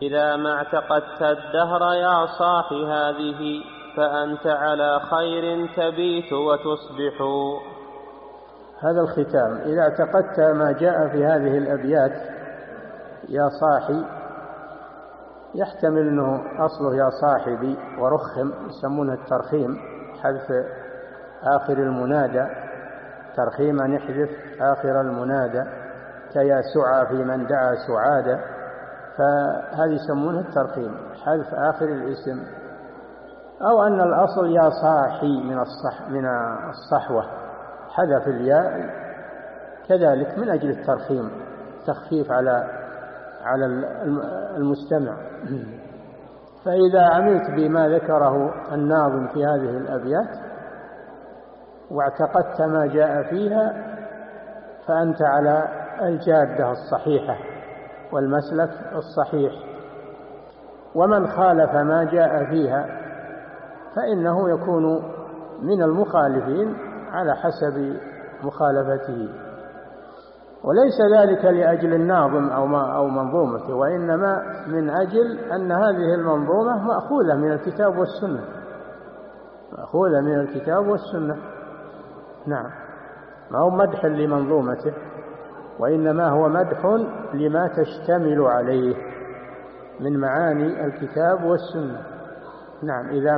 إذا ما اعتقدت الدهر يا صاح هذه فأنت على خير تبيت وتصبح. هذا الختام: إذا اعتقدت ما جاء في هذه الأبيات يا صاحي، يحتمل أنه أصله يا صاحبي ورخم، يسمونه الترخيم، حذف آخر المنادى، ترخيما يحذف آخر المنادى، كيا سعى في من دعا سعادة، فهذه يسمونه الترخيم، حذف آخر الاسم. أو أن الأصل يا صاحي من الصحوة، حذف الياء كذلك من أجل الترخيم، تخفيف على المستمع. فإذا عملت بما ذكره الناظم في هذه الأبيات واعتقدت ما جاء فيها فأنت على الجادة الصحيحة والمسلك الصحيح. ومن خالف ما جاء فيها فإنه يكون من المخالفين على حسب مخالفته، وليس ذلك لأجل الناظم أو منظومته، وإنما من أجل أن هذه المنظومة مأخوذة من الكتاب والسنة، مأخوذة من الكتاب والسنة. نعم، ما هو مدح لمنظومته، وإنما هو مدح لما تشتمل عليه من معاني الكتاب والسنة. نعم. إذا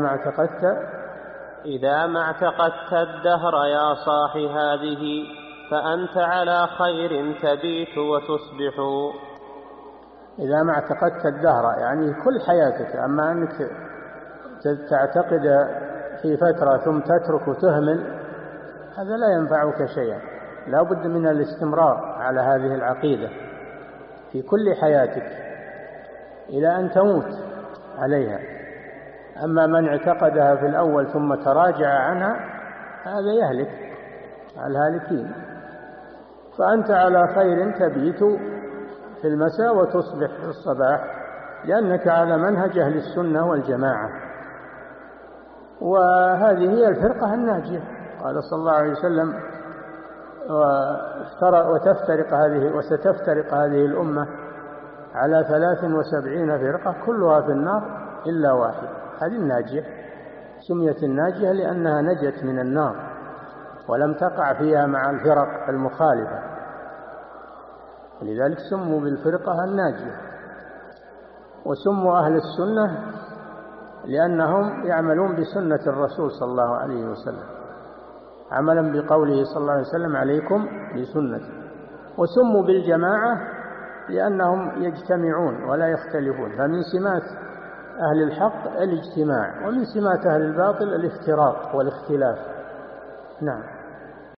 ما اعتقدت الدهر يا صاح هذه فأنت على خير تبيت وتصبح. إذا ما اعتقدت الدهر يعني كل حياتك، أما أنك تعتقد في فترة ثم تترك وتهمل، هذا لا ينفعك شيئا. لا بد من الاستمرار على هذه العقيدة في كل حياتك إلى أن تموت عليها. أما من اعتقدها في الأول ثم تراجع عنها هذا يهلك الهالكين. فأنت على خير تبيت في المساء وتصبح في الصباح، لأنك على منهج أهل السنة والجماعة، وهذه هي الفرقة الناجية. قال صلى الله عليه وسلم: وستفترق هذه الأمة على 73 فرقة كلها في النار إلا واحد. هذه الناجية، سميت الناجية لأنها نجت من النار ولم تقع فيها مع الفرق المخالفة، لذلك سموا بالفرقة الناجية. وسموا أهل السنة لأنهم يعملون بسنة الرسول صلى الله عليه وسلم، عملا بقوله صلى الله عليه وسلم: عليكم بسنتي. وسموا بالجماعة لأنهم يجتمعون ولا يختلفون، فمن سمات أهل الحق الاجتماع، ومن سمات أهل الباطل الافتراق والاختلاف. نعم.